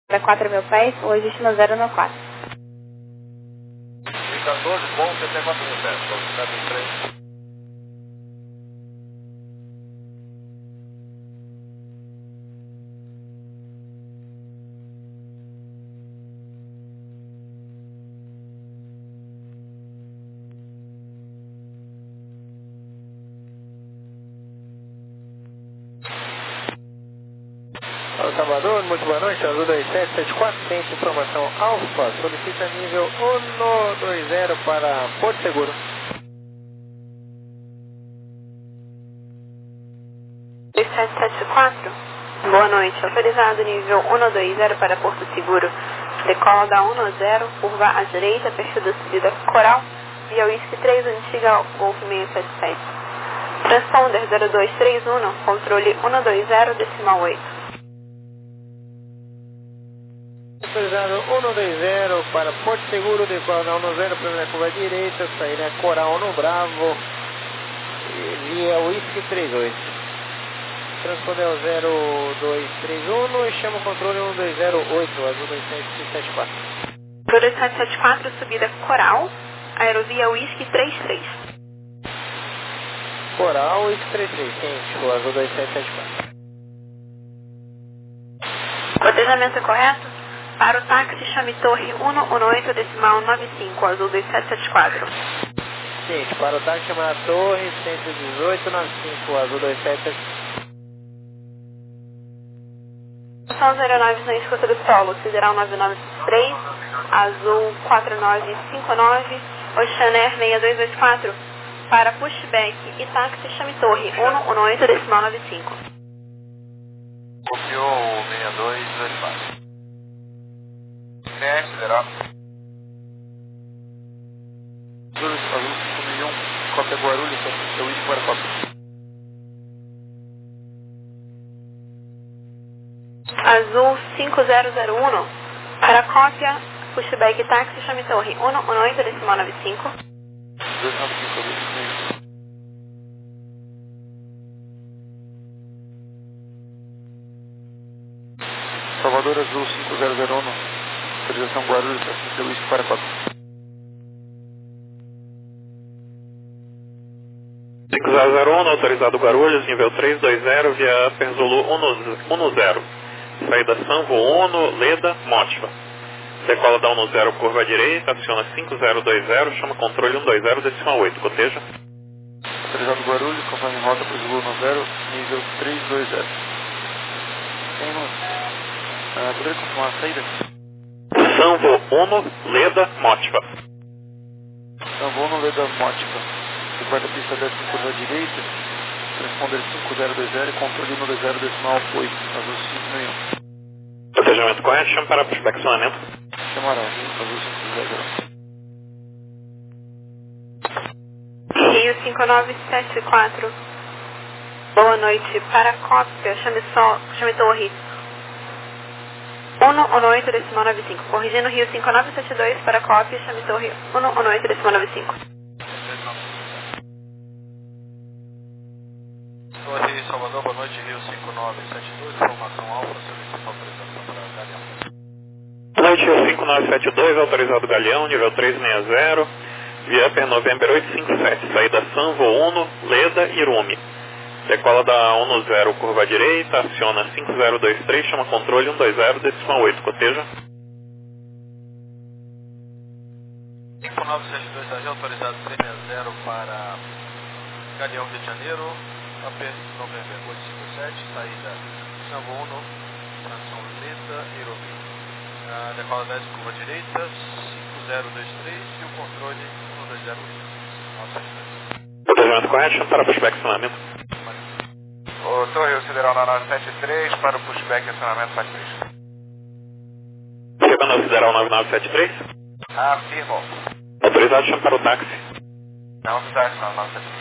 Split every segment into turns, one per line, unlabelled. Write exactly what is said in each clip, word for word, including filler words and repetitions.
Para quatro mil pés, o destino zero no quatro.
quatorze, bom, até quatro mil pés, velocidade três.
Alô, Salvador, muito boa noite, Azul dois sete sete quatro, centro de informação Alfa, solicita nível um dois zero para Porto Seguro.
dois sete sete quatro, boa noite, autorizado nível um dois zero para Porto Seguro, decola da um zero, curva à direita, perfil da subida Coral, via Whisky três, antiga Golf seiscentos e setenta e sete. Transponder zero dois três um, controle um dois zero, decimal oito.
Autorizado um dois zero para Porto Seguro, decola da um zero, primeira curva à direita, saída Coral no Bravo, via Whisky trinta e oito. Transponder é o zero dois três um e chama o controle um dois zero oito, Azul dois sete sete quatro.
dois sete sete quatro, subida Coral, aerovia Whisky trinta e três.
Coral, Whisky trinta e três, quente, o Azul dois sete sete quatro.
Cotejamento correto? Para o táxi, chame Torre cento e dezoito, decimal noventa e cinco, Azul dois sete sete quatro.
Gente, para o táxi chamar a Torre cento e dezoito, noventa e cinco, Azul dois sete sete quatro.
São zero nove na escuta do solo, Sideral nove nove três, Azul quatro nove cinco nove, Oceanair seis dois dois quatro. Para pushback e táxi, chame Torre cento e dezoito, decimal noventa e cinco.
Copiou o seis dois dois quatro. É, Sideral. Azul cinco mil e um, cópia Guarulhos, eu Whisky para cópia.
Azul cinco zero zero um, para cópia, pushback e táxi, chame Torre cento e dezoito, decimal noventa e cinco.
dois nove cinco, Azul. Salvador Azul cinco zero zero um, autorização Guarulhos, eu Whisky para cópia.
cinco zero zero um, autorizado Guarulhos, nível três dois zero, via Perzolu um zero. Saída Sanvo um, Leda, Motiva. Decola da um zero, curva à direita, aciona cinco zero dois zero, chama controle um dois zero, decimal oito, coteja.
Autorizado Guarulhos, conforme rota para o Zulu um zero, nível três dois zero. Tem no... Ah, poderia confirmar a saída?
Sanvo um, Leda, Motiva.
Sanvo um, Leda, Motiva. De quarta pista décima curva à direita, transponder cinco zero dois zero e controle um dois zero, decimal oito, Azul cinco mil e um.
Cotejamento correto, chama para pushback acionamento.
Chamarão, Azul cinco zero zero.
Rio cinco nove sete quatro, boa noite, para cópia, chame, só, chame Torre cento e dezoito, decimal noventa e cinco. Corrigindo Rio cinco nove sete dois, para cópia, chame Torre cento e dezoito, decimal noventa e cinco.
Torre Salvador, boa noite, Rio cinco nove sete dois, informação alfa, solicita autorização para Galeão.
Boa noite, Rio cinco nove sete dois, autorizado Galeão, nível três seis zero, via Per November oito cinco sete, saída Sanvo um, Leda, Irume. Decola da um zero, curva à direita, aciona cinco zero dois três, chama controle um dois zero, decimal oito, coteja.
cinco nove sete dois A G, autorizado seis zero para Galeão, Rio de Janeiro, A P November oito cinco sete, saída Sanvo um, tração Leda, Irume. Uh, decola dez, curva à direita, cinco zero dois três e o controle um dois zero oito.
Cotejamento correto, chama para pushback acionamento.
O Torre, o Sideral nove nove sete três para o pushback e acionamento faz três.
Chegando ao Sideral nove nove sete três.
Afirmo.
Autorizado, chama para o táxi.
Não, do táxi, nove nove sete três.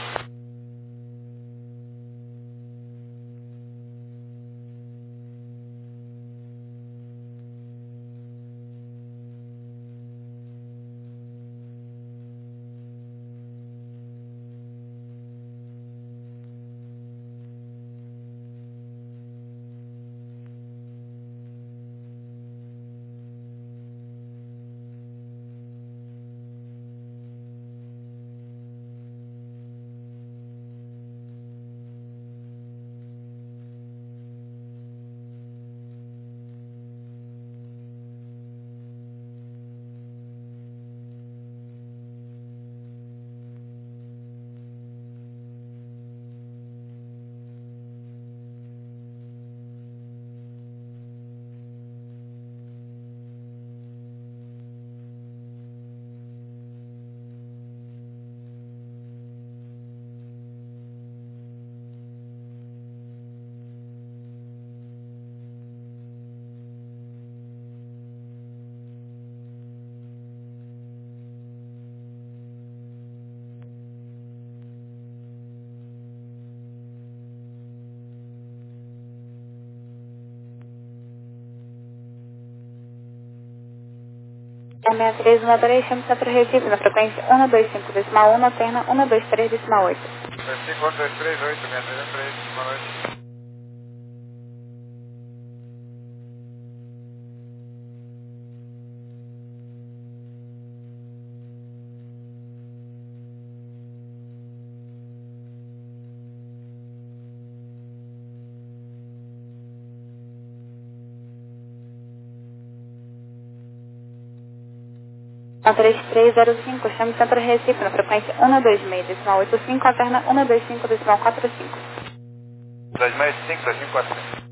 seis três um três, chame Centro Recife, na frequência um dois cinco decimal um, alterna um dois três decimal oito.
dois cinco um dois três oito, seis três um três, boa noite.
três três zero cinco, chame Centro Recife, na frequência um dois seis decimal oito cinco, alterna um dois cinco decimal quatro cinco.
dois seis cinco, dois cinco quatro cinco.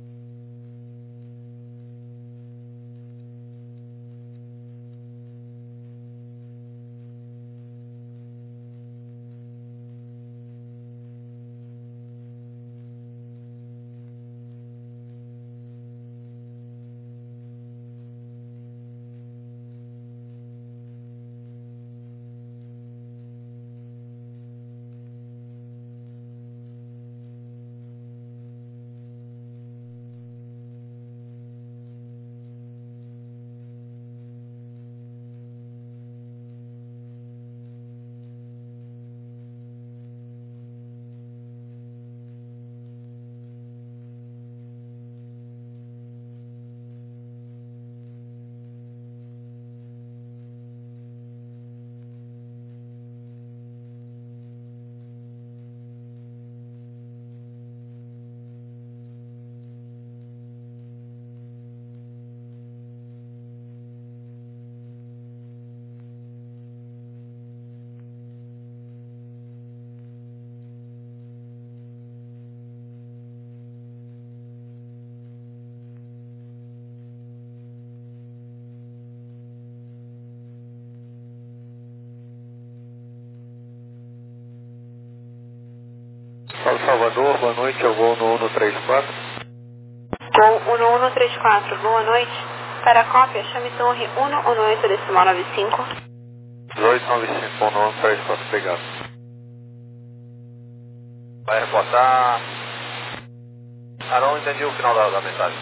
Paulo Salvador, boa noite, eu vou no um três quatro.
Gol um um três quatro, boa noite. Para a cópia, chame torre um um oito decimal nove cinco.
dois nove cinco um um três quatro, obrigado.
Vai reportar. Arão, entendi o final da, da mensagem.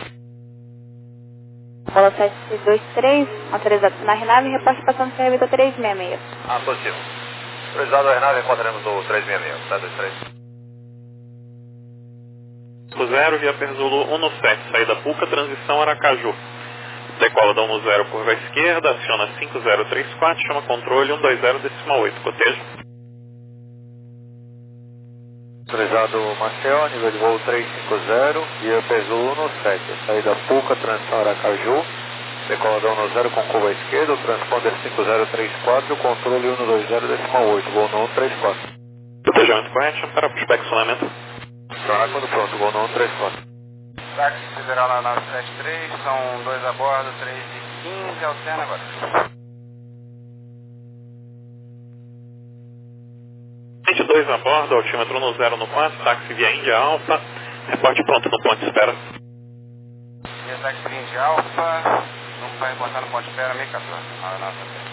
Bola sete seis dois três, autorizado na Renave, reposte passando serviço três seis seis.
Ah, positivo. Autorizado a Renave, encontraremos no três seis seis, sete dois três.
zero, via Perzolo um sete, saída Puca, transição Aracaju. Decola da um zero curva à esquerda, aciona cinco zero três quatro, chama controle um dois zero decimal oito, cotejo.
Autorizado Marcel, nível de voo três cinco zero, via Perzolo um sete, saída Puca, transição Aracaju. Decola da um zero com curva à esquerda, o transponder cinco zero três quatro, controle um dois zero decimal oito, voo no um três quatro.
Cotejamento correto, para prospecto sonamento.
Tá, quando pronto, voo no um três quatro.
Táxi Federal na nove sete três, são dois a bordo, três e quinze, alterna agora.
vinte e dois a bordo, altímetro no zero no quatro, táxi via Índia Alfa, reporte pronto no ponto de espera.
Via táxi vinte Alfa, não vai reportar no ponto de espera, meio quatorze, na nossa.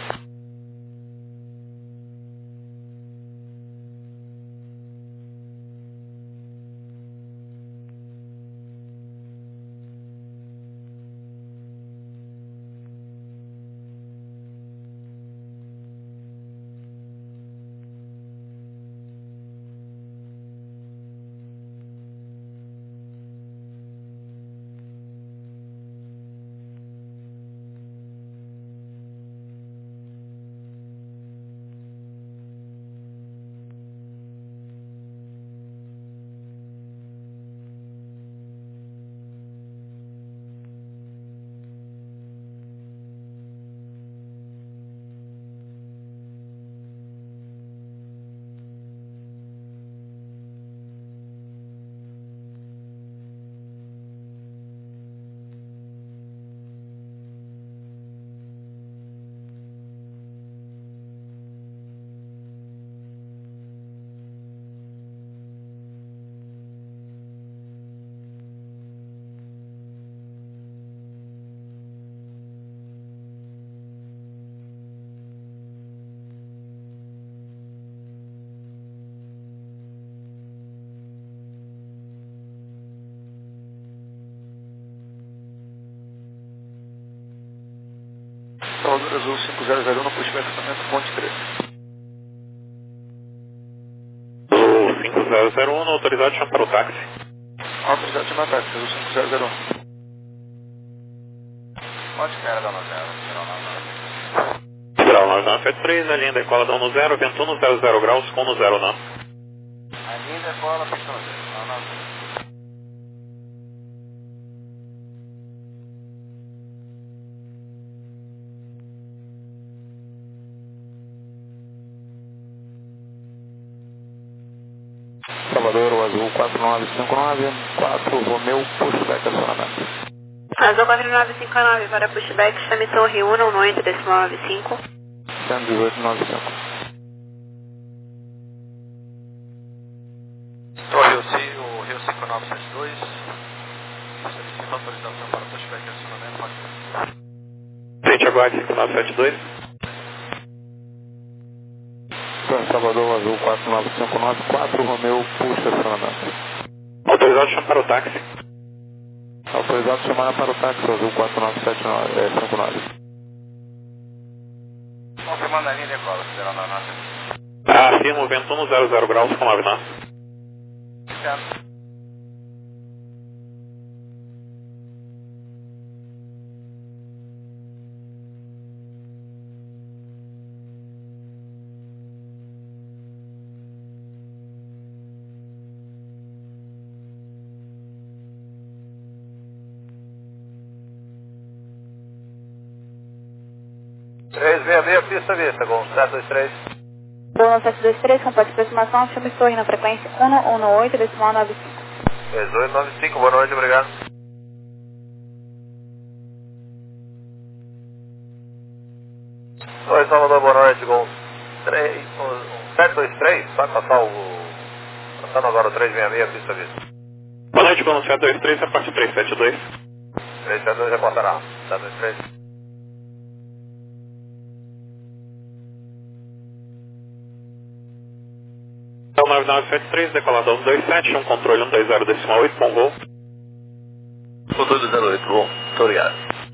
Salvador Azul cinco zero zero um no pushback estacionamento Ponte três.
Azul cinco zero zero um, autorizado chama para o táxi.
Autorizado chama táxi, Azul cinco zero zero um.
Pode espera da novela,
Grau nove nove sete três, a linha decola da um zero, vento um zero zero graus com um zero não.
A linha decola, pista um zero, não, não.
Salvador, o Azul quatro nove cinco nove, quatro Romeu, pushback acionamento.
Azul quatro nove cinco nove para pushback, chame Torre um, não oito, decimal nove cinco.
cento e dezoito nove cinco.
Torre o Rio cinco nove sete dois, solicita autorização para pushback e acionamento, pode.
Frente aguarde cinco nove sete dois.
Salvador, Azul quatro nove cinco nove, quatro Romeu, puxa acionamento.
Autorizado chama para o táxi.
Autorizado chamar para o táxi, Azul quatro nove sete cinco nove.
Confirmando a linha decola, zero nove nove.
Ah, afirmo, vento um zero zero graus com nove nove.
Certo. três seis seis, pista vista, com sete dois três.
Bruno sete dois três, complexo de aproximação, chame Torre na frequência um um oito, decimal nove cinco.
dois oito nove cinco, boa noite, obrigado. Oi, Salvador, boa noite, com sete dois três, vai passar o... Passando agora o três seis seis, pista vista.
Boa noite, Bruno sete dois três, a parte três sete dois.
três sete dois, reportará. sete dois três.
nove nove sete três, decolado um dois sete, um controle um dois zero decimal oito, bom voo.
Controle zero oito, bom, muito obrigado.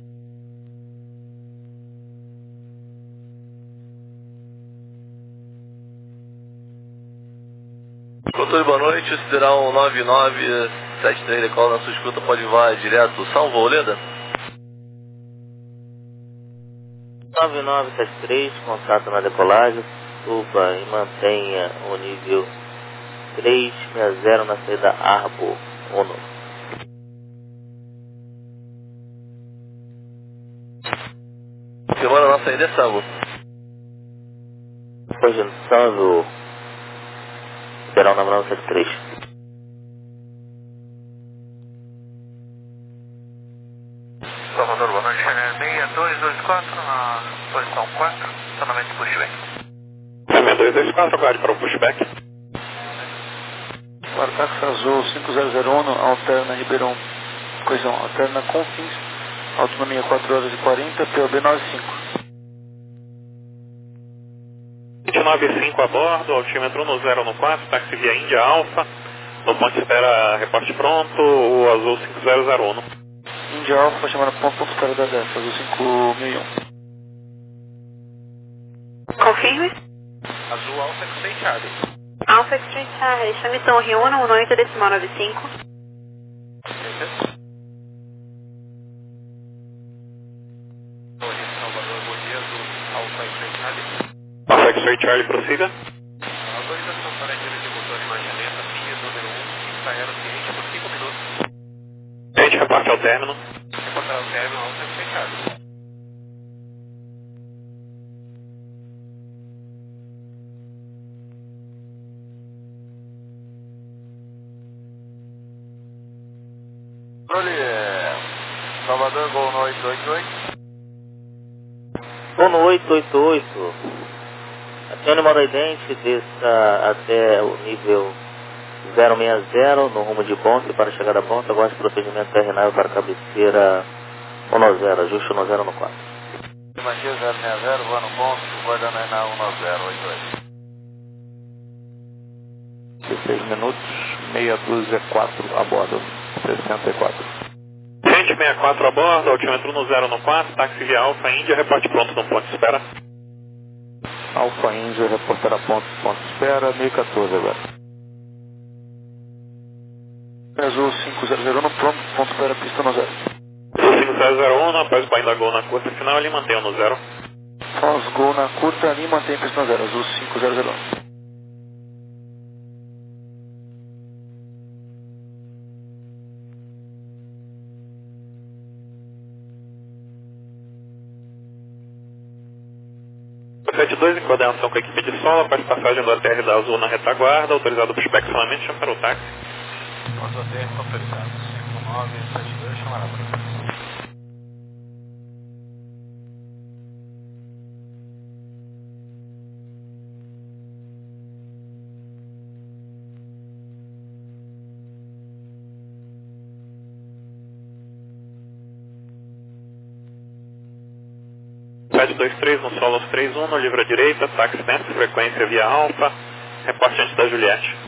Controle, boa noite, Sideral nove nove sete três, decola na sua escuta, pode voar direto, salvo, Oleda?
nove nove sete três, contato na decolagem, suba e mantenha o nível três seis zero na saída Arbo Uno.
Semana na saída é salvo.
Projeção do Federal nove nove sete três.
Salvador, boa noite, seis dois dois quatro na posição quatro, estacionamento pushback.
seis dois dois quatro, aguarde para o pushback.
Para o táxi Azul cinco zero zero um, alterna Ribeirão, coisa alterna Confins, autonomia quatro horas e quarenta, P O B nove cinco.
vinte e nove cinco a bordo, altímetro no zero no quatro, táxi via Índia Alfa, no ponto espera reporte pronto, o Azul cinco zero zero um.
Índia Alfa, chamada ponto ponto espera da dez, Azul cinco mil e um.
Confirme.
Azul Alfa X-Ray Charlie.
Alpha Extreme Charlie, chame Torre um, não oito, decimal nove cinco.
Torre Salvador, bom dia, Azul Alfa X-Ray Charlie.
Alfa X-Ray Charlie, prossiga.
Autorização para dirigir motor de margem lenta, via número um, pista aerociente por cinco minutos.
Gente, reparte ao término.
Reportar ao término, Alfa X-Ray Charlie. Controle, Salvador, Gol no oito oito oito.
Vou no oito oito oito. Acione modo idente, desça até o nível zero seis zero no rumo de ponte para chegar da ponta. Aguarde procedimento terrenal para cabeceira um zero, ajuste um zero no quatro.
Matias zero seis zero, voa no ponto, guardando aí na um zero oito oito.
dezesseis minutos, meia dúzia quatro a bordo, sessenta e quatro.
Gente, sessenta e quatro a bordo, altímetro no zero no quatro, táxi via Alfa Índia, reporte pronto no ponto de espera.
Alfa Índia, reportará ponto, ponto de espera, mil e quatorze agora. Azul cinco zero zero um, pronto, ponto de espera, pista no zero.
Azul cinco zero zero um, após o banho da Gol na curta final, ele mantém no zero.
Foz Gol na curta, ali mantém pista no zero, Azul cinco zero zero um.
setenta e dois em coordenação com a equipe de solo, após passagem do A T R da Azul na retaguarda, autorizado para o inspecionamento, chama para o táxi.
Os A T R autorizados. cinco nove sete dois, chamará para o táxi.
sete dois três no solo três um, no livre à direita, táxi dentro, frequência via Alfa, reporte antes da Juliette.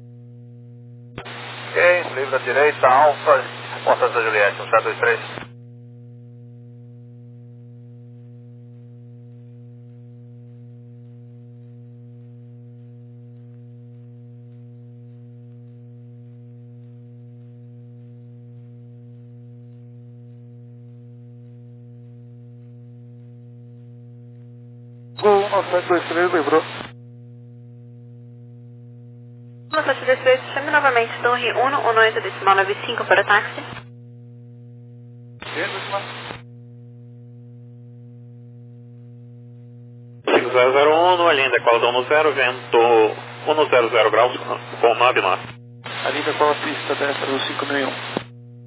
Ok, livre à direita, Alfa, reporte antes da Juliette, um sete dois três.
Gol um nove sete dois três, lembrou.
um sete dois três, chame novamente Torre um, um oito decimal nove cinco para táxi.
cinco zero zero um, no linha decola um no zero, vento um zero zero graus com nove nove.
Ali decola a pista destra do cinco mil e um.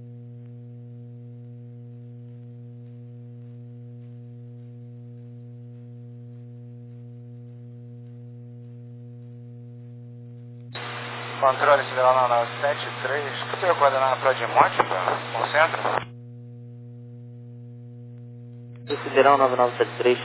Controle Sideral nove sete três, escuta a coordenada para Dimonte, concentra.
Sideral nove nove sete três.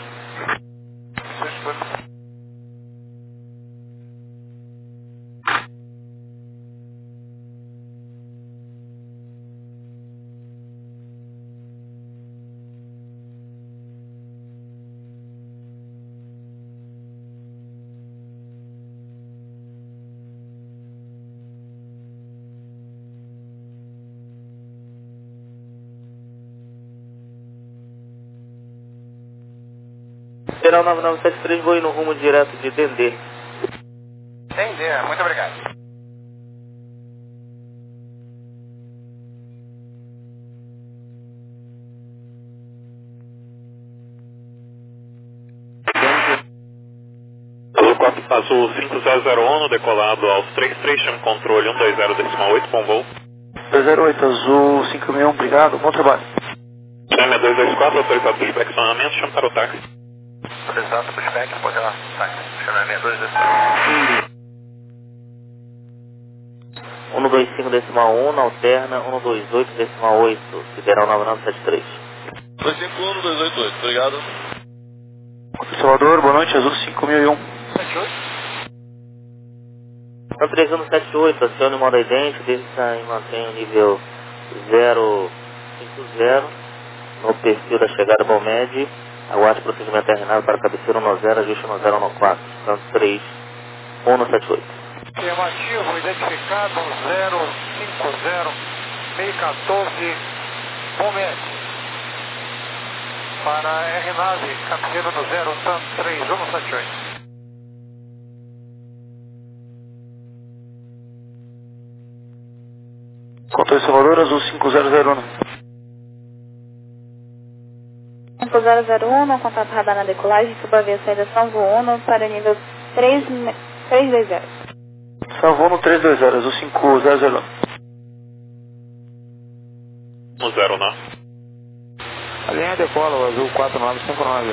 Sideral nove nove sete três, vou ir no rumo direto de Dendê.
Dendê, muito obrigado.
Azul cinco zero zero um, no decolado aos trinta e três, chame controle um dois zero decimal oito, bom voo.
dois zero oito, Azul cinco mil e um, obrigado, bom trabalho.
Chame dois dois quatro, autorizado para o inspecionamento, chame para o táxi.
Autorizado para o spec, pode ir lá, táxi, chame dois dois quatro.
um dois cinco decimal um, na alterna um dois oito decimal oito, Sideral nove nove sete três.
dois cinco um, dois oito oito, obrigado.
Salvador, boa noite, Azul cinco mil e um.
sete oito.
Então três um sete oito, acione o modo idêntico, desça e mantenha o nível zero cinco zero no perfil da chegada Balmed, aguarde procedimento terminado para cabeceira um zero, ajuste um zero um quatro, então três um sete oito.
Afirmativo, identificado zero cinco zero, seis um quatro, Balmed. Para R nove, cabeceira no zero, TAM três um sete oito.
Controle Salvador, Azul cinco zero zero um.
cinco zero zero um, no contato radar na decolagem, suba via saída São Vono para nível três dois zero.
Salvou no três dois zero, Azul cinco zero zero um.
No zero nove.
A linha decola, o Azul quatro nove cinco nove.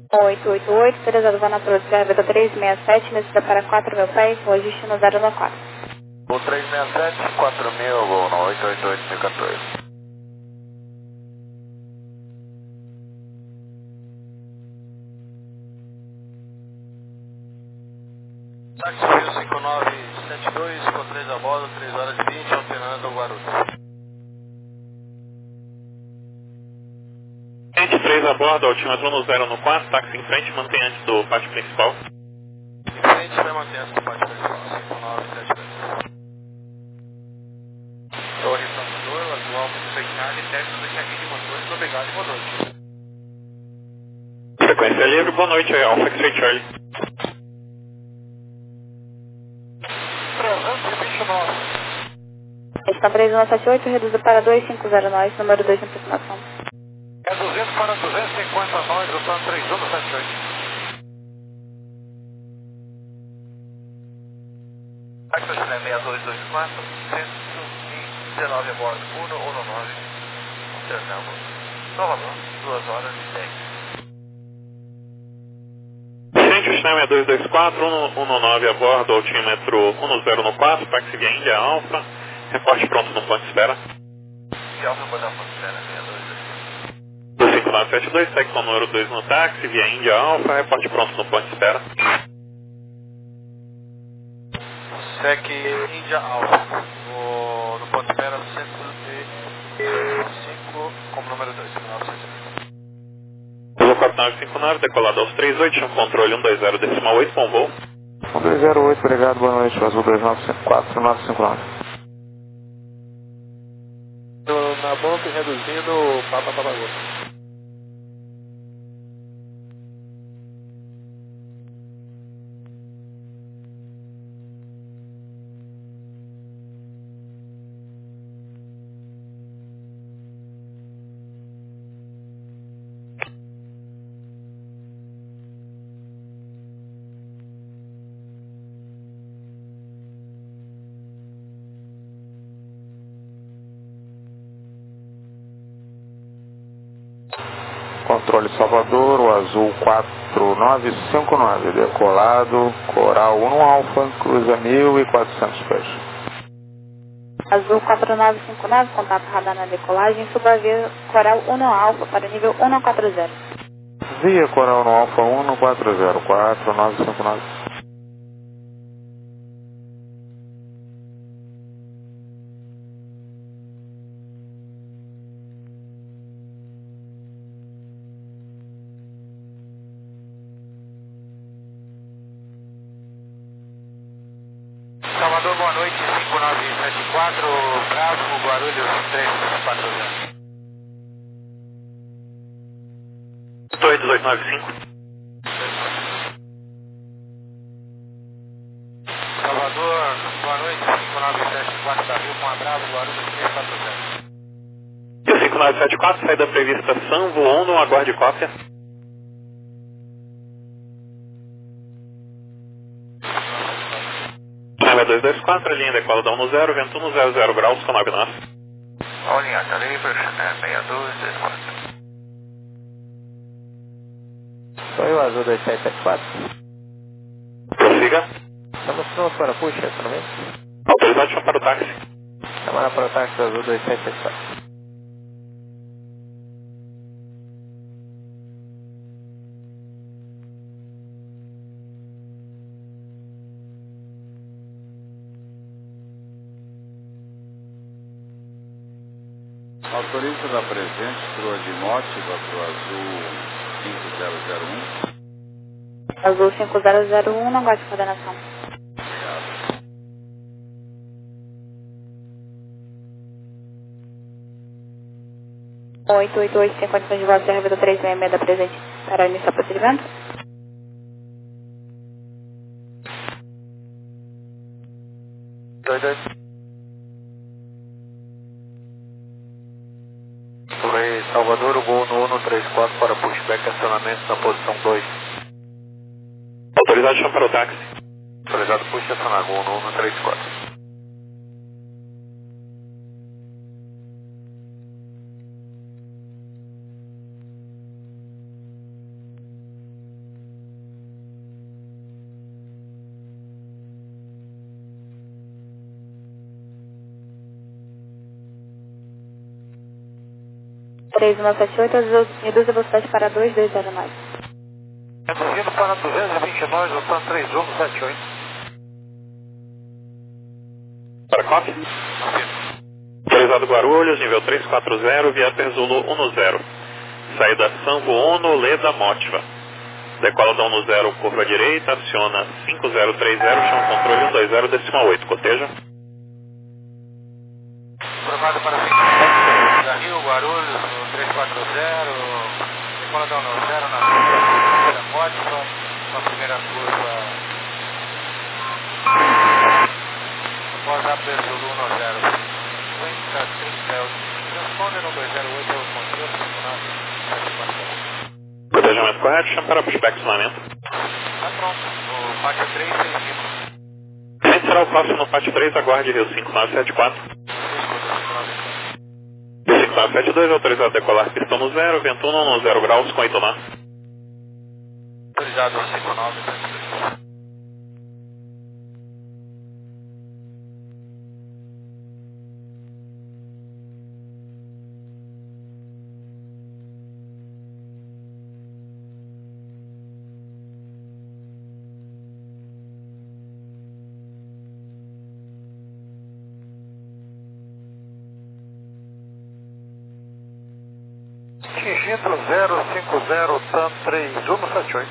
oito oito oito, autorizado voo na Pro de Serra três seis sete, descida para quatro mil pés, voo destino zero um quatro.
Voo três seis sete, quatro mil, voo no oito oito oito, mil e quatorze. Táxi Rio cinco nove sete dois, com três a bordo, três horas e vinte, operando Guarulhos.
vinte e três a bordo, altímetro no zero no quatro, táxi em frente, mantém antes do pátio principal.
Em frente, vai manter antes do pátio principal, cinco nove sete dois. Torre Salvador, atual fechado e teste do check-in de motores, obrigado e boa noite.
Frequência livre, boa noite, é Alpha X-Ray Charlie.
Está três um sete oito, reduzido para dois cinco zero nove, número dois na aproximação.
É duzentos para duzentos e cinquenta nós, eu estou três um sete oito. Táxi Chile seis dois dois quatro, cento e dezenove a bordo, um um nove, Alternamos, Salvador, duas horas e dez.
Centro Chile seis dois dois quatro, um um nove a bordo, altímetro um zero no quatro, táxi via Índia Alpha, reporte pronto no ponto de espera.
E Alpha pode dar ponto de espera, seis dois dois.
Do cinco nove sete dois, secção número dois no táxi, via Índia Alpha, reporte pronto no ponto de espera.
S E C Índia Alpha, no, no ponto de espera cento e cinco, como número dois, cinco nove sete dois.
Voo quatro nove cinco nove, decolado aos trinta e oito, chão controle um dois zero decimal oito, bom voo.
um dois zero oito, obrigado, boa noite, Azul dois nove cinco quatro nove cinco nove.
Na boca reduzindo Papa Papagô.
Controle Salvador, o Azul quatro nove cinco nove, decolado, Coral um Alfa, cruza mil e quatrocentos pés.
Azul quatro nove cinco nove, contato radar na decolagem, suba via Coral um Alfa para o nível um quatro zero.
Via Coral um Alfa um quatro zero quatro nove cinco nove.
Salvador, boa noite, cinco nove sete quatro, Bravo, Guarulhos, três quatro zero.
Torre dezoito nove cinco.
Salvador, boa noite, cinco nove sete quatro da Rio, com a Bravo, Guarulhos, três quatro zero.
E o cinco nove sete quatro, saída prevista São voando, aguarde cópia. seis dois dois quatro, linha decola da um zero, vento um zero zero graus, com nove nós.
All linha calibre, seis dois dois quatro.
Sou eu, Azul dois sete sete quatro.
Prossiga.
Estamos prontos para puxa, estacionamento.
Autorizado chão para o táxi.
Chamada para o táxi Azul dois sete sete quatro.
Autoriza da presente crua de motiva para o Azul cinco zero zero um.
Azul cinco zero zero um, não gosto de coordenação.
Obrigado.
oito oito oito, tem condições de voz de R V três seis seis da presente para iniciar o procedimento?
dois dois. Torre Salvador, o voo no um três quatro para pushback, acionamento na posição dois.
Autorizado chão para o táxi.
Autorizado push, acionar voo no um três quatro.
três um sete oito, reduz a velocidade para dois dois zero nove.
Reduzindo para duzentos e vinte e nove, voltando três um sete oito.
Para copy. Autorizado Guarulhos, nível três quatro zero, Viaper Zulu um zero. Saída Sanvo Uno, Leda Motiva. Decola da um zero, curva direita, aciona cinco zero três zero, chama controle um dois zero, decimal oito, coteja.
Provado para cinco sete, da Rio Guarulhos, no três quatro zero, decola da um zero na primeira Motiva, na primeira curva. Após a Zulu um zero, cinquenta, trinta, transponder um dois zero oito, é o controle, cinco nove sete quatro.
Cotejamento correto, chama para pushback acionamento.
Está pronto, no pátio três seis cinco.
Quem será o próximo no pátio três, aguarde Rio cinco nove sete quatro. Rio cinco nove sete dois, autorizado a decolar pistão no zero, vento um no zero graus com oito nós.
Autorizado cinco nove sete dois. Atingindo zero cinco zero, TAM três um sete oito.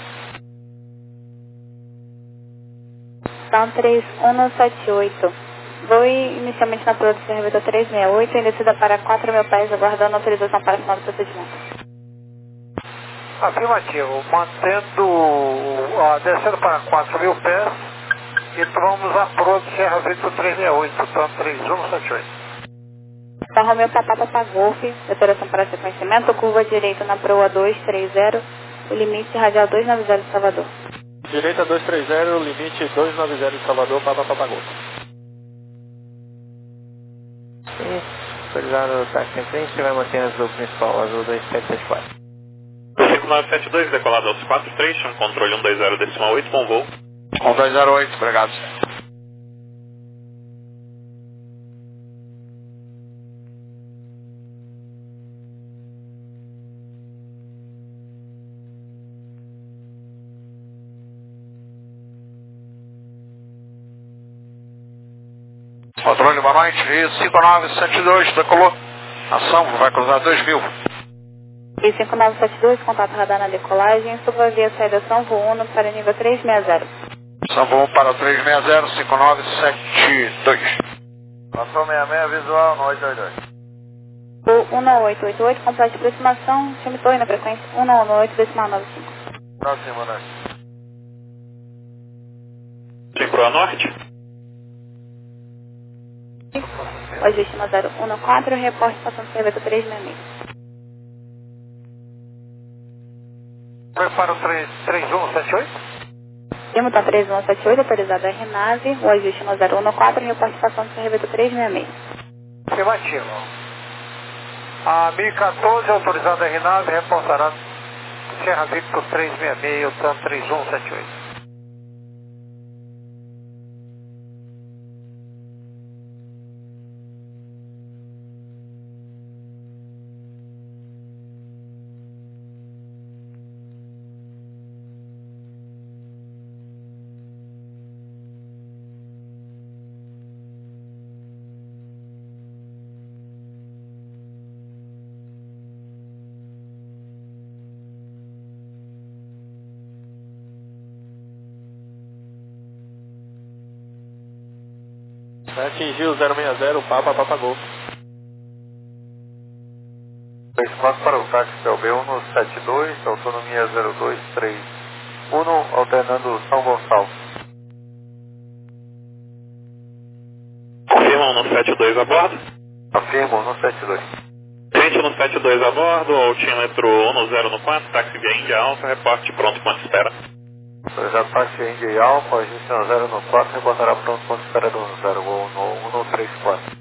TAM três um sete oito. Vou inicialmente na produção do Servidor trezentos e sessenta e oito, em descida para quatro mil pés, aguardando autorização para final do procedimento.
Afirmativo, mantendo a descida para quatro mil pés e tomamos a Pro de Serra Victor trezentos e sessenta e oito, TAM três um sete oito.
Tá Romeu Papa Papa Golf, deturação para sequenciamento, curva direita na proa dois três zero, o limite radial dois nove zero de Salvador.
Direita dois três zero, limite dois nove zero de Salvador, Papa Papa Golf.
Sim, autorizado táxi em frente, vai manter azul principal, azul dois sete sete quatro.
cinco nove sete dois, decolado aos quatro três, chama controle um dois zero, decimal oito, com voo.
um dois zero oito, obrigado. Controle, boa noite, Rio cinco nove sete dois, decolou. Ação, vai cruzar dois mil.
Rio cinco nove sete dois, contato radar na decolagem, suba via saída Sanvo Uno para nível trezentos e sessenta.
Sanvo Uno para trezentos e sessenta, cinco nove sete dois. Passou sessenta e seis, visual no oito dois dois.
O um oito oito oito, complete aproximação, chame torre na frequência um nove oito, decimal nove cinco.
Próximo, né?
Tem proa norte.
O ajuste no zero um quatro, reporte passando Servidor trezentos e sessenta e seis.
Foi para o três um sete oito?
Timo tá três um sete oito, autorizado a RNAVE, o ajuste no zero um quatro, reporte passando Servidor trezentos e sessenta e seis.
Afirmativo. A mil e quatorze, autorizado a RNAVE, reportará Serra Victor trezentos e sessenta e seis, TAM três um sete oito.
Atingiu zero seis zero, Papa Papa Golf.
dois quatro para o táxi P L B um sete dois, autonomia zero dois três um, alternando São Gonçalo.
Confirma um sete dois a bordo.
Afirmo, um sete dois.
Gente no sete dois a bordo, altímetro um zero no quatro, táxi via Índia Alfa, reporte pronto quanto espera.
Autorizado táxi Índia e Alfa, agência um zero no quatro, reportará pronto quanto espera do um zero um três quatro.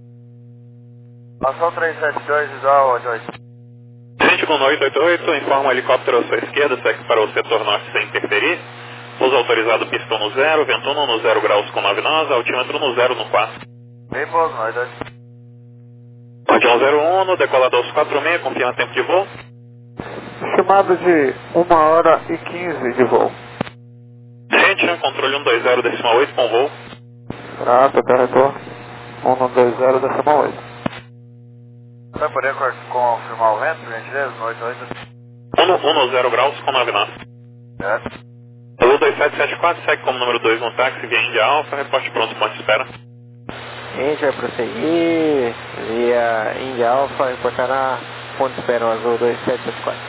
Ação três sete dois, visual oito oito.
Gente com oito oito oito, informa o helicóptero à sua esquerda, segue para o setor norte sem interferir. Pouso autorizado pistão no zero, vento um no zero graus com nove nós, altímetro no zero no quatro.
Bem boas, nós dois.
Guardião zero um, decolado aos quatro e meia, confirma tempo de voo.
Estimado de uma hora e quinze de voo.
Gente, controle um dois zero decimal oito com voo.
Prato, até retorno. um dois zero decimal oito.
Vai poder confirmar o vento, por gentileza, no oito oito?
um zero graus com nove nós.
Certo.
Blue dois sete sete quatro, segue como número dois no táxi, via Índia Alpha, reporte pronto, ponto de espera.
A gente vai prosseguir via Índia Alpha, reportará ponto de espera azul dois sete sete quatro.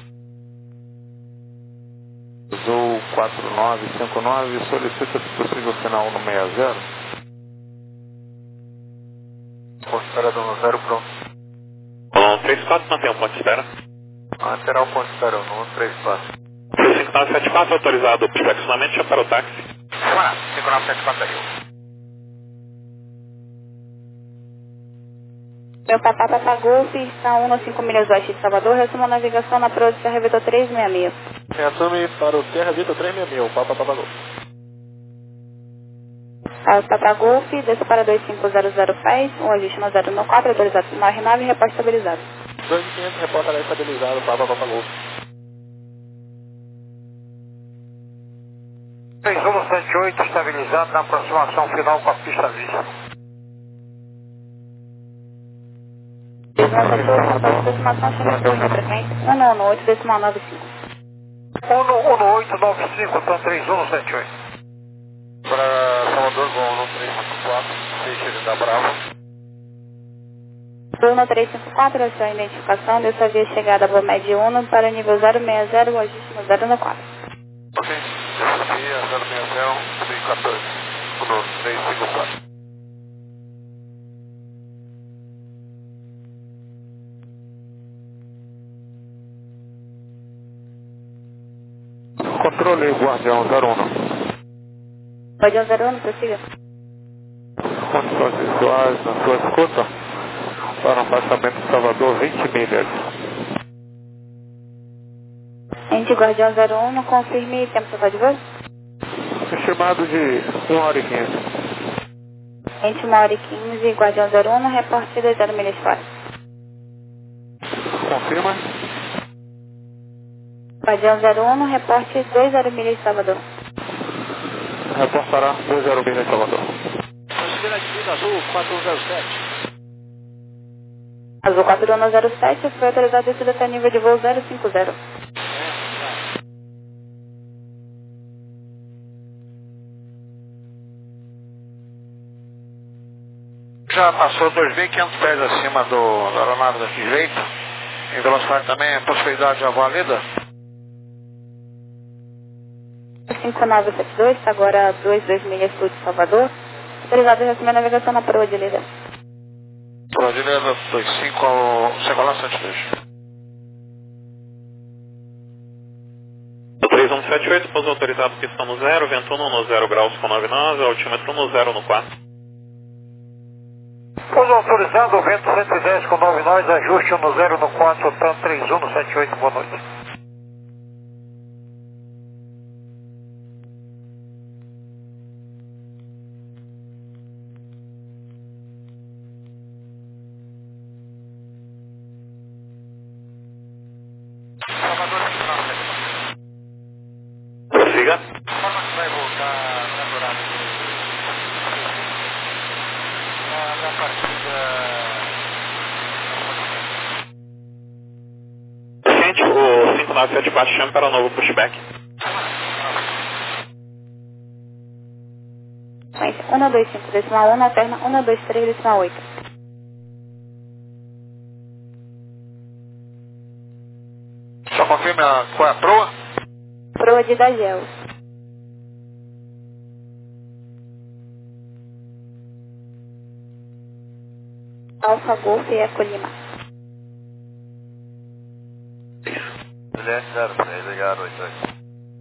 Azul quatro nove cinco nove, solicita se possível final no sessenta.
Ponto de espera do um zero pronto.
Bom, três quatro, mantém um ponto de espera.
Lateral ponto de espera, no um três quatro.
três cinco nove sete quatro, autorizado o perfeccionamento, já para o táxi.
Fora, cinco nove sete quatro aí.
Meu papá Papa Golf está a um a cinco milhas oeste de Salvador, resumo a navegação na proa de Serra Vitor trezentos e sessenta e seis.
Reassume para o Terra Vitor trezentos e sessenta e seis, Papa Papa Golf.
Para o Papa Golf, desça para dois cinco zero zero pés, um ajuste no zero no quatro, autorizado no R nove, reporte estabilizado.
dois mil e quinhentos, reporta área estabilizado, Papa Papa Golf.
três um sete oito, estabilizado na aproximação final com a pista vista.
três um sete oito, aproximação, chama torre na frequência um um oito decimal nove cinco.
um um oito nove cinco, então três um sete oito. Para Salvador, voo no três cinco quatro, deixa da Bravo.
Bruno três cinco quatro, a sua identificação, dessa via chegada a Bomed Uno para o nível zero seis zero, o ajuste no zero no quatro.
Ok, esse aqui é zero seis zero, três quatorze, no três cinco quatro.
Controle Guardião zero um.
Guardião zero um, prossiga.
Condições visuais na sua escuta. Para o afastamento de Salvador, vinte milhas.
Ente Guardião zero um, confirme tempo total de voo.
Estimado de uma hora e quinze.
Ente uma hora e quinze, Guardião zero um, reporte dois zero milhas fora.
Confirma.
Guardião zero um, reporte dois zero milhas de Salvador.
Reportará dois zero milhas de Salvador.
Prosseguir na divisa azul quatro um zero sete.
Azul quatro um zero sete, foi autorizado a descida até nível de voo zero cinco zero.
Já passou dois mil e quinhentos pés acima do, da aeronave da direita. Em velocidade também, possibilidade já válida.
cinco nove sete dois, está agora a dois dois milhas sul de Salvador. Autorizado a receber a navegação na proa de líder.
Proa de líder dois cinco, Secolar sete dois.
três um sete oito, pouso autorizado, pista no zero, vento um no zero graus com nove nove, altímetro no zero no quatro.
Pouso autorizado, vento cento e dez com nove nós, ajuste um no zero no quatro, TAM três um no sete oito, boa noite.
Prossiga.
Como que vai voltar na durada na, na partida?
Gente, o cinco nove sete quatro chama para o novo pushback.
um dois cinco decimal um, alterna um dois três decimal oito.
Só confirma qual é a proa?
Proa de Dagel. Alfa Golf e Eco Lima.
Juliette zero seis, ligado, oito oito.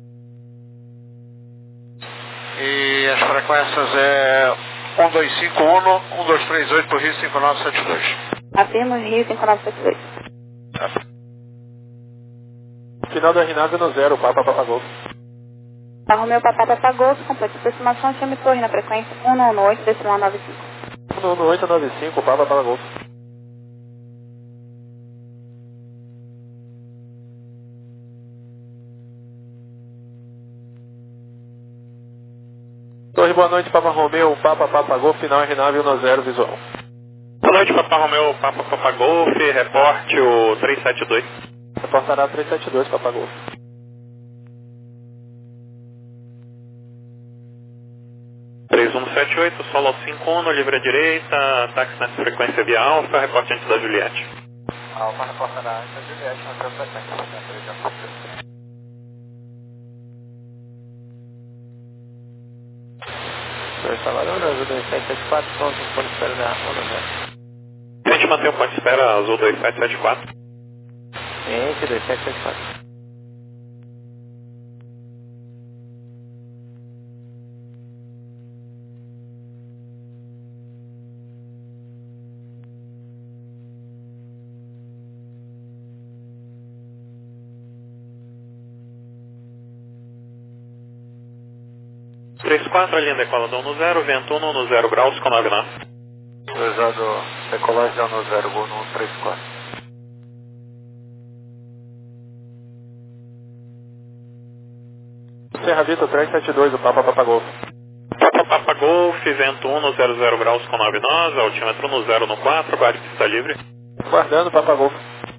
E as frequências é um dois cinco um, um dois três oito por Rio cinco nove sete dois.
Afirmo Rio cinco nove sete dois.
Final da R nove no zero, Papa Papa Golf.
Arrumei o Papá Papa Golf, completa aproximação, chame torre na frequência um um oito decimal nove cinco.
um um oito nove cinco, Papa Papa Golf. Torre, boa noite, Papa Romeu, Papa Papa Golf, final R nove um zero visual.
Boa noite, Papa Romeu, Papa Papa Golf, reporte o três sete dois.
Reportará três sete dois, Papa Golf.
três um sete oito, solo cinco um, livre à direita, táxi nessa frequência via Alfa, reporte antes da Juliette.
Alfa reportará antes da Juliette, na sua frequência, três um sete oito.
Dois Salvador, Azul dois sete sete quatro, pronto, pode esperar da um zero.
A gente mantém o ponto de espera Azul dois sete sete quatro.
Ciência, dois sete sete quatro.
três quatro, a linha decola do um zero, vento um no zero graus com nove nove.
Cruzado, decolagem um zero, voo no três quatro.
Serra Vitor três sete dois, o Papa Papa Golf.
Papa Papa Golf, vento um no zero zero graus com nove nove, altímetro no zero no quatro, guarde pista livre.
Guardando, Papa Golf.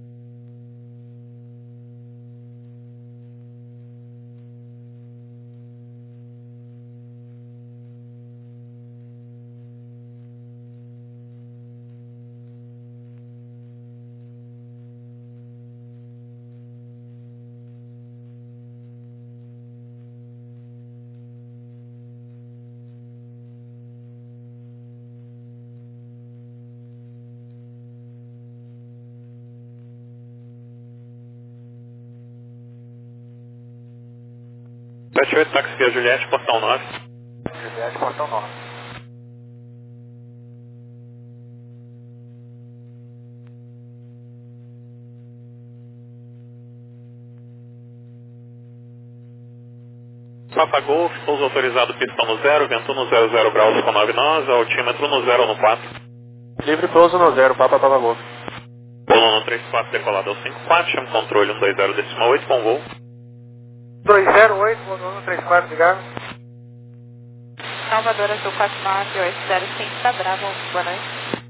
sete oito, táxi via Juliette, portão nove.
Juliette, portão nove.
Papa Golf, pouso autorizado, pistão no zero, vento no zero zero graus com nove nove, altímetro no zero no quatro.
Livre pouso no zero, Papa Papa Golf.
Polo no três quatro, decolado ao cinco quatro, chama controle um dois zero decimal oito com voo.
dois zero oito, voo no três quatro, ligado.
Salvador, Azul quatro nove oito zero cinco, tá bravo, boa noite.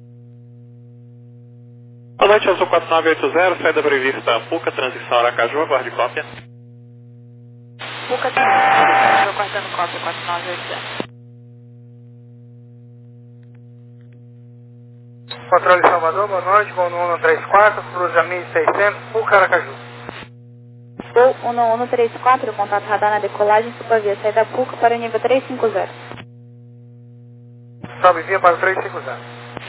Boa noite, Azul quatro nove oito zero, saída prevista Puca, transição Aracaju, aguarde cópia.
Puca, estou guardando cópia quatro nove oito zero.
Controle Salvador, boa noite, voo no um três quatro, cruza mil e seiscentos, Puca, Aracaju.
Voo um um três quatro, contato radar na decolagem, supervia saída Puca para o nível três cinco zero.
Sobe via para o três cinco zero.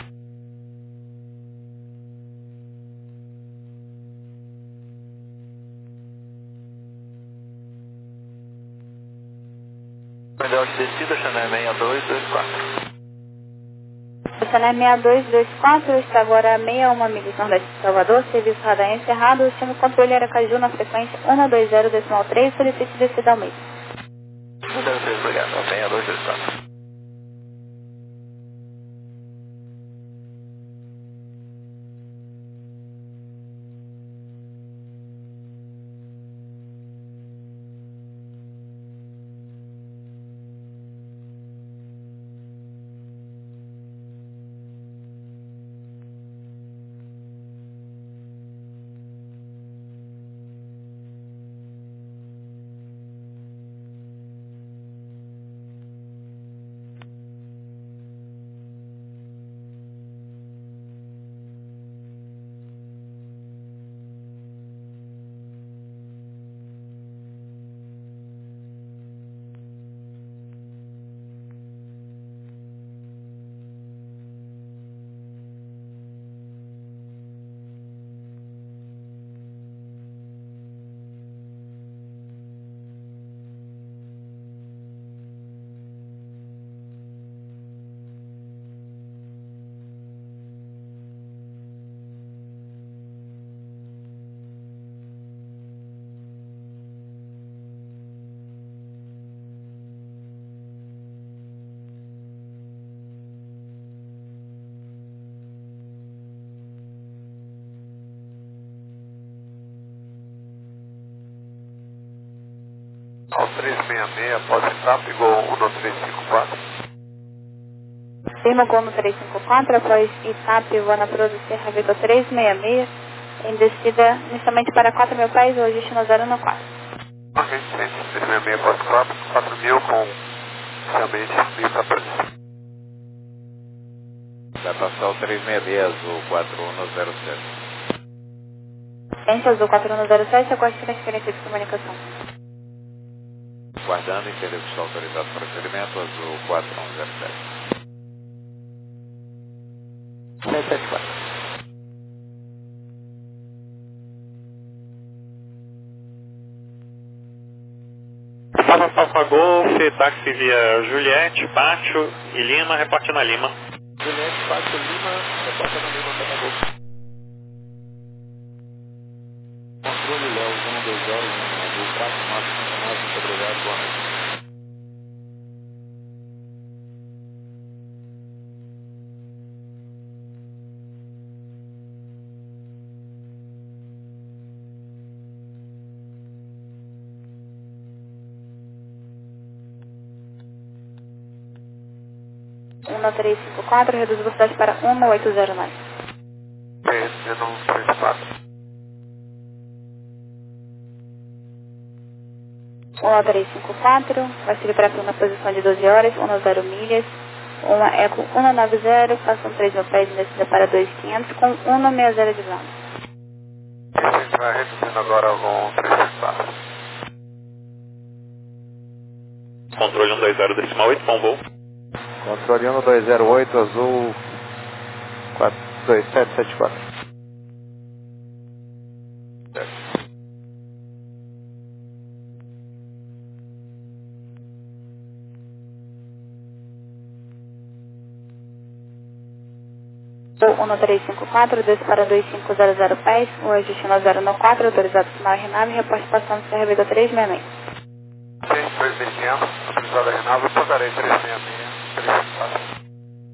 Melhor de descida, Chanel seis dois dois quatro.
Chanel seis dois dois quatro, está agora a sessenta e uma milhas nordeste de Salvador, serviço radar encerrado, chama o controle Aracaju na frequência um dois zero decimal três, solicite descida ao meio.
um zero três, obrigado, seis dois dois quatro. três seis seis, após etapa, igual um três cinco quatro.
Firma Gol no três cinco quatro, após etapa, vou na Prosa Serra Vitor três seis seis, em descida inicialmente para quatro mil pés, o destino zero no quatro.
Ok, três seis seis, após quatro, quatro mil com inicialmente mil para Prosa.
Vai passar o três seis seis azul quatro um zero sete.
Ciência Azul quatro um zero sete, aguarde transferência de comunicação.
Guardando interrupção autorizado para procedimento azul quatro um zero sete.
sete sete quatro.
Papa Papa Golf, táxi via Juliette, Pátio e Lima, reporte na Lima.
Juliette, Pátio, Lima, reporta na Lima, Papa Golf. Controle Léo, um dois zero, um quatro nove cinco nove, muito obrigado, boa noite.
um três cinco quatro, reduz a velocidade para um oito zero nove.
P N um três quatro.
um três cinco quatro, vai seguir para na posição de doze horas, um zero milhas, uma Eco um nove zero, passando três mil pés, descida para dois mil e quinhentos, com um seis zero de ground.
A gente vai reduzindo agora o três cinco quatro.
Controle um dois zero decimal oito, bom voo.
Controle um dois zero oito azul quatro dois sete sete quatro.
um três cinco quatro, desce para dois cinco zero zero pés, o destino zero no quatro, autorizado sinal R nove, reposte passando Serra Vitor três seis seis.
Tem dois mil e quinhentos, autorizado R nove, pagarei três seis seis, três cinco quatro.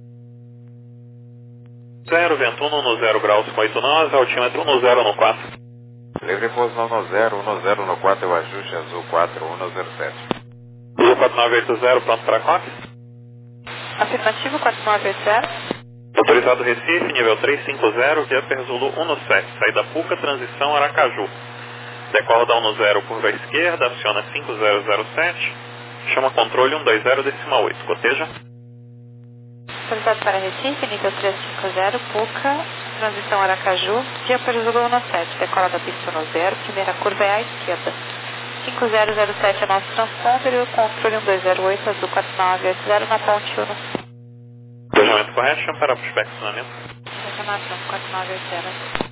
zero, vento um no zero graus com oito nove, altímetro um zero no quatro.
Livre pouso no zero, um zero no quatro, o ajuste azul quatro um zero sete.
Azul quatro nove oito zero, pronto para coque.
Afirmativo quatro nove oito zero.
Autorizado Recife, nível três cinco zero, via Perzulu um sete, saída Puca, transição Aracaju. Decola da um zero, curva esquerda, aciona cinco zero zero sete, chama controle um dois zero decimal oito, coteja.
Autorizado para Recife, nível três cinco zero, Puca, transição Aracaju, via Perzulu um sete, decola da pista no zero, primeira curva é à esquerda. cinco zero zero sete é nosso transponder, controle um dois zero oito, azul quatro nove oito zero, na ponte um.
Despejamento correto, chama para prospeccionamento.
Informação quatro nove oito zero.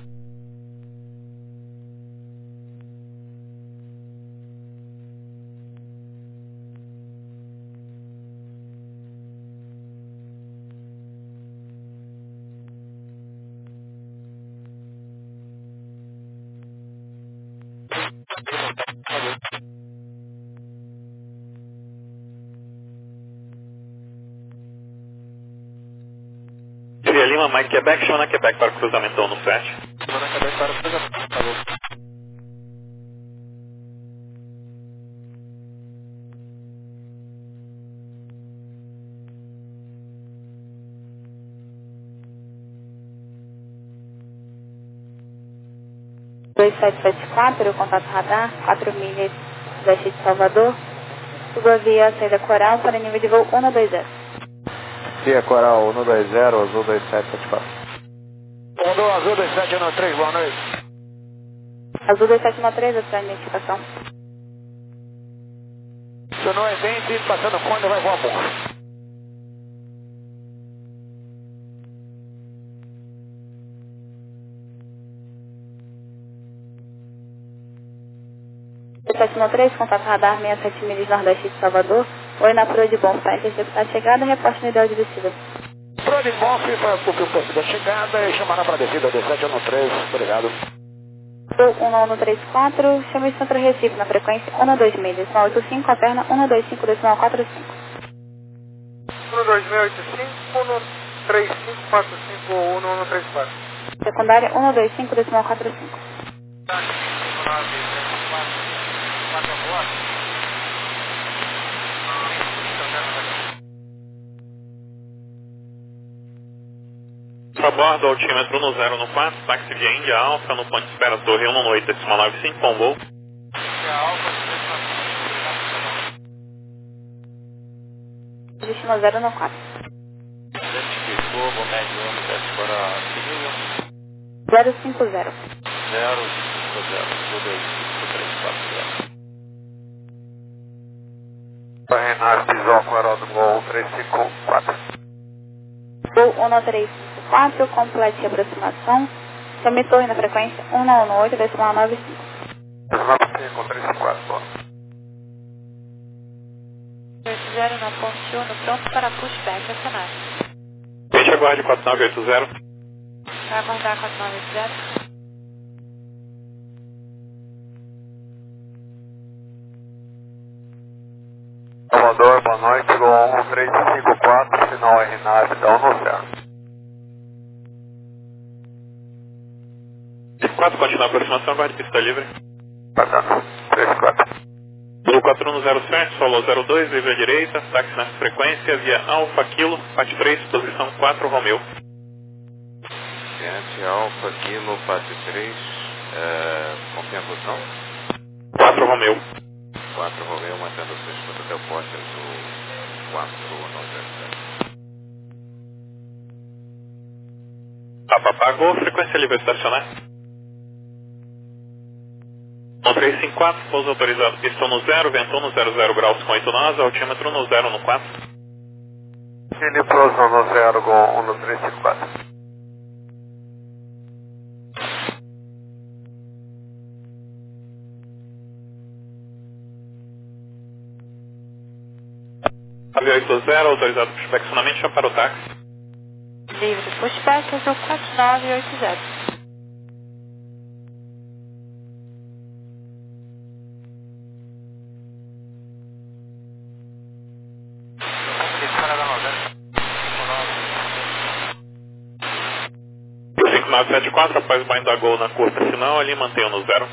Via Lima, Mike Quebec, chama Quebec para cruzamento um sete.
Chama Quebec para cruzamento, falou.
dois sete sete quatro, contato radar, quatro milhas, leste de Salvador, suba via saída Coral para nível de voo um dois zero.
Via Coral um dois zero, azul dois sete sete quatro.
Condor azul dois sete um três, boa noite.
Azul dois sete um três, a sua identificação.
Sonou é bem, passando quando vai voar pouco.
sete um três, contato radar sessenta e sete milhas nordeste de Salvador. Oi na Proa de Bom, para interceptar a chegada e reposte no ideal de descida.
Proa de Bom, para cumprir o preço da chegada e chamará para a descida dois sete um três, obrigado.
um um três quatro, chama de Centro Recife na frequência um dois milhas, decimal oito cinco, alterna um dois cinco, decimal quatro cinco.
um dois mil e oitenta e cinco, um três cinco quatro cinco, um um três quatro.
Secundária um dois cinco, decimal quatro cinco.
a bordo, altímetro no zero no quatro, táxi via Índia Alfa, no ponto de espera Torre um no oito, decimal nove cinco, com voo.
Índia Alfa,
Destino zero no quatro.
Identificou, bom médio, desce para Civil.
zero cinco zero.
zero cinco zero, dois cinco três quatro zero.
Renato, Bisol, Haroldo, Gol três cinco quatro.
Gol um três cinco quatro, complete a aproximação. Chame torre na frequência um um oito, decimal nove cinco.
nove cinco três cinco quatro, bom.
oito zero na ponte um, pronto para pushback, acionado.
Peixe aguarde quatro nove oito zero.
Vai aguardar quatro nove oito zero.
Salvador, boa noite, Gol um três cinco quatro, sinal R nove, dá um no céu.
quatro, continua a aproximação, aguarde pista livre.
Bacana, três quatro.
Gol quatro um zero sete, solo zero dois, livre à direita, táxi na frequência via Alfa Kilo, Pat três, posição quatro, Romeu.
Ciente, Alfa, Kilo, Pat três, é, confirma a posição?
quatro, Romeu.
quatro, Romeu, mantendo o seu escuta até o poste do quatro nove zero.
Apapagou, frequência livre a estacionar. um três cinco quatro, pouso autorizado, pistão no zero, vento no zero zero graus com oito nós, altímetro no zero no quatro.
Chile Prosa no zero, Gol um três cinco quatro.
nove oito zero, autorizado para inspecionamento, chama para o táxi.
Livre pushback, azul quatro nove oito zero.
cinco nove sete quatro, após o banho da Gol na curta sinal, ali mantenha no zero.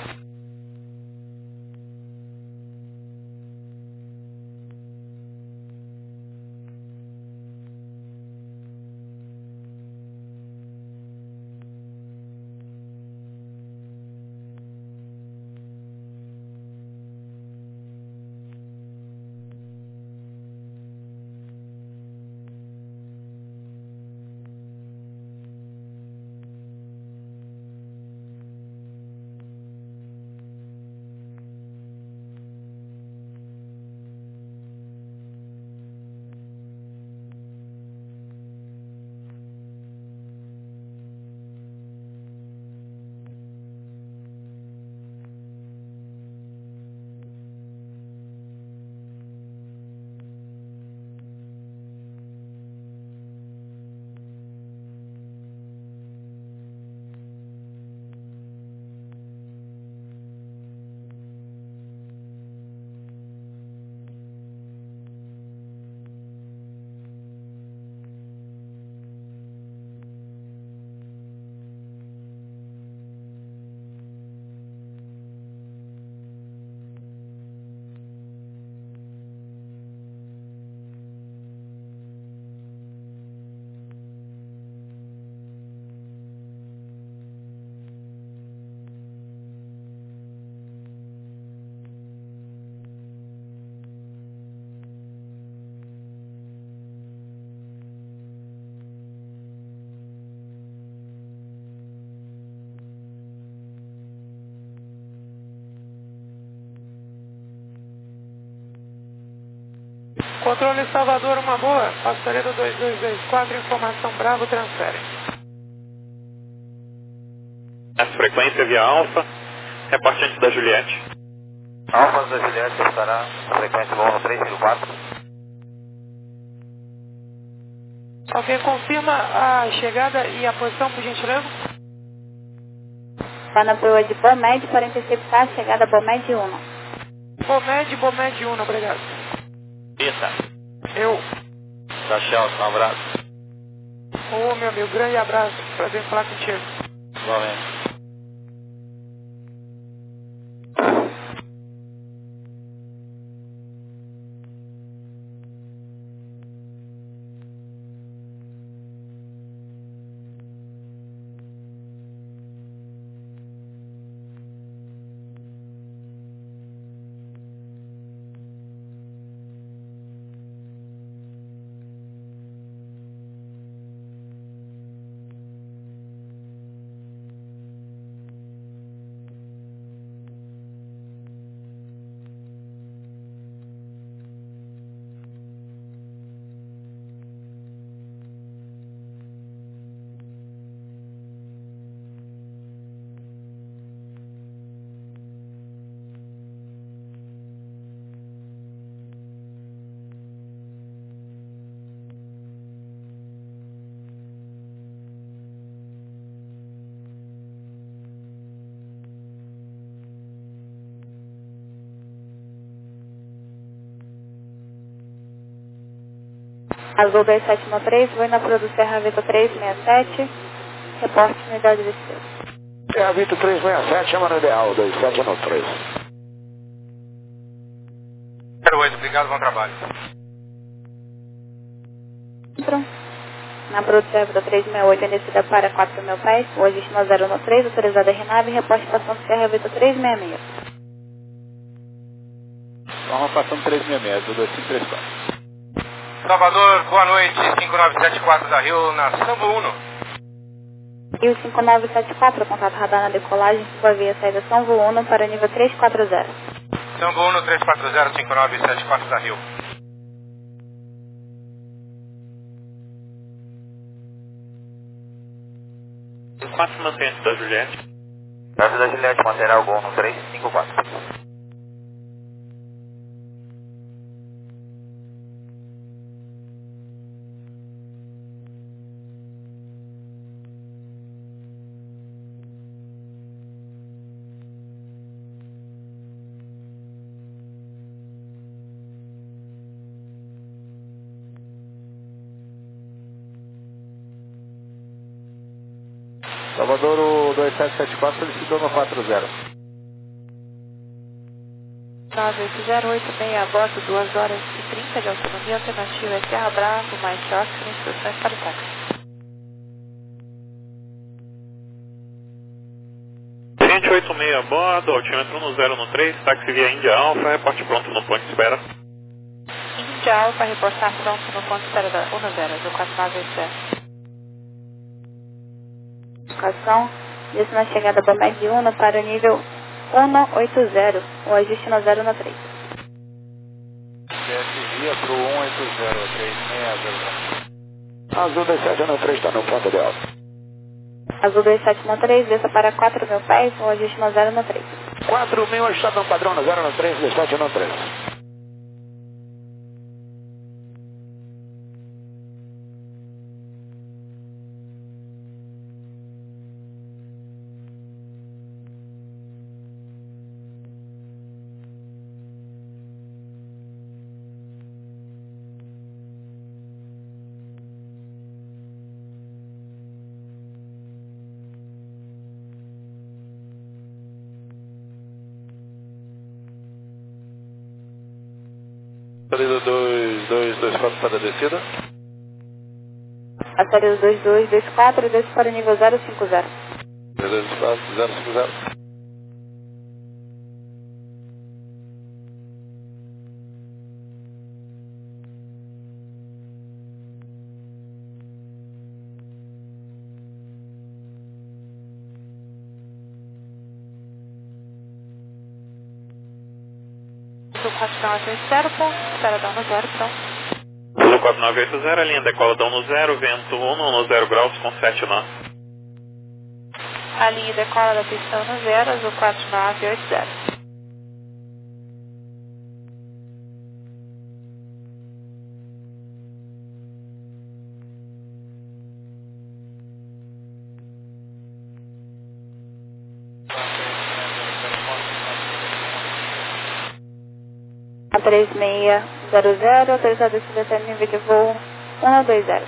Controle Salvador, uma boa. Passaredo dois dois dois quatro, informação Bravo, transfere.
A frequência via Alfa, reporte antes da Juliette.
Alfa da Juliette estará na frequência Gol três cinco quatro.
Ok, confirma a chegada e a posição, por gentileza?
Está na proa de Bomed, para interceptar a chegada Bomed um.
Bomed, Bomed um, obrigado.
Isso.
Eu.
Tá, Chelsea, um abraço.
Ô, meu amigo, grande abraço. Prazer em falar contigo.
Igualmente.
Azul dois sete um três, vou na Pro do Serra Vito três seis sete, reporte unidade de estrela.
Serra Vito três seis sete, chama no ideal, dois sete um três.
zero oito, obrigado, bom trabalho.
Na Pro do Serra Vito três seis oito, descida para quatro mil pés, hoje estima zero um três, autorizada R nave, reporte estação do Serra Vito três seis seis.
Vamos passando três seis seis, do dois cinco três quatro.
Salvador, boa noite, cinco nove sete quatro da Rio, na Sambo Uno.
Rio cinco nove sete quatro, contato radar na decolagem, sua via saída São Uno para nível três quatro zero.
Sambo Uno três quatro zero, cinco nove sete quatro da Rio.
quatro mantente da Juliette.
Brasil da Juliette, manterá o gol no três cinco quatro.
Salvador, o dois sete sete quatro solicitou no quatro zero.
nove oito zero oito seis, a bordo, duas horas e trinta de autonomia, alternativa é Serra Bravo, mais Oscar, instruções para o táxi.
Gente oito seis a bordo, altímetro um zero um três, táxi via Índia Alfa, reporte pronto no ponto de espera.
Índia Alfa, reportar pronto no ponto de espera da um zero, do quatro nove oito zero.
Educação, desce na chegada Bomeg Uno para o nível um oito zero, o ajuste no zero um três.
Desce via pro um oito zero, três seis zero. Azul dois sete um três está no ponto de alta.
Azul dois sete um três, desça para quatro mil pés, o ajuste no zero um três.
quatro mil, estado padrão no zero um três, dois sete um três.
Saída dois dois dois quatro para a descida.
A saída dois dois dois quatro, desce para o nível zero cinco zero.
dois dois quatro zero cinco zero.
quatro nove oito zero, ponto, espera da um zero, pronto.
Zulu quatro nove oito zero, a linha decola da um zero, vento um, zero graus com sete nós.
A linha decola da pista um zero, azul quatro nove oito zero.
A três seis zero zero, autorizado esse detalhe nível de voo um dois zero.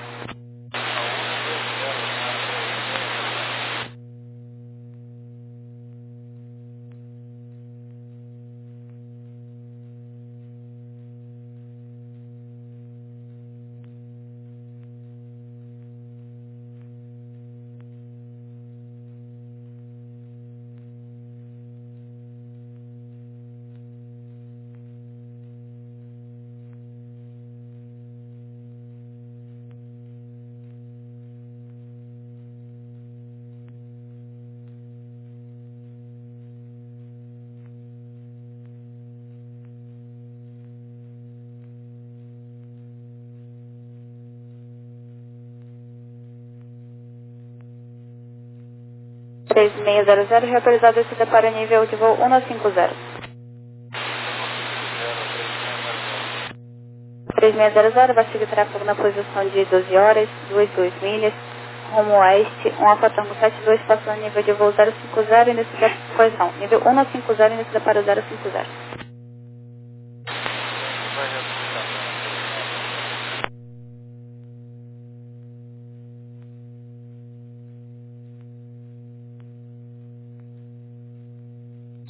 três seis zero zero, reautorizado descida para nível de voo um cinco zero. três seis zero zero, vai seguir tráfego na posição de doze horas, vinte e duas milhas, rumo oeste, um Alfa Tango sete dois, passando nível de voo zero cinco zero, início da posição, nível um cinco zero, início para o zero cinco zero.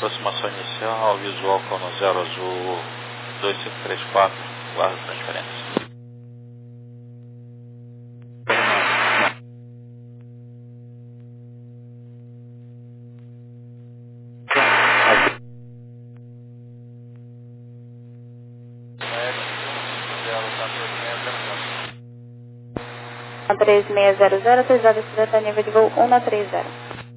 aproximação inicial, visual com no zero azul dois cinco três quatro, guarda transferência.
três seis zero zero, autorizado a descer a nível de voo um três zero.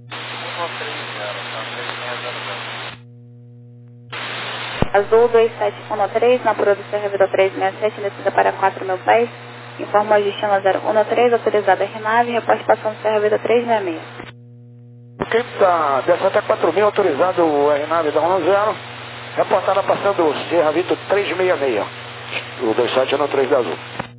Azul dois sete um três, na Puro do servidor três seis sete, descida para quatro mil pés. Informa a destino zero um três, autorizada a R N A V, reposte passando servidor três seis seis.
Ok, tá, desce até quatro mil, autorizado o R N A V da um zero. Reportada passando o Sierra Vitor três seis seis. O dois sete um três da Azul.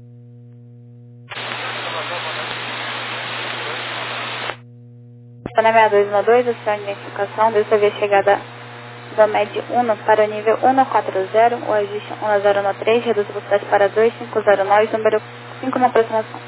Na seis dois um dois, o seu identificação, dessa vez chegada do M E D um para o nível um quatro zero, o ajuste um zero um três, reduz a velocidade para dois cinco zero nove, número cinco na aproximação.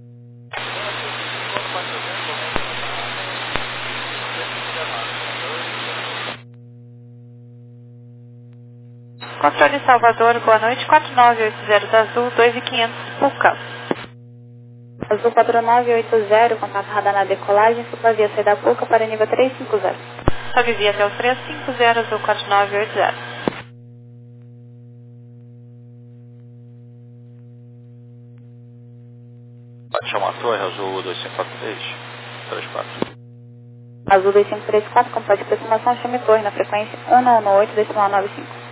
Controle Salvador, boa noite, quatro nove oito zero da Azul, dois mil e quinhentos, Puca.
Azul quatro nove oito zero, contato radar na decolagem, suplavia sair da Puca para nível três cinco zero.
Sobe até o três cinco zero, Azul quatro nove oito zero.
Pode chamar a torre, Azul dois cinco quatro três, três quatro.
Azul dois cinco três quatro, com pode aproximação, chame torre na frequência um um oito decimal nove cinco.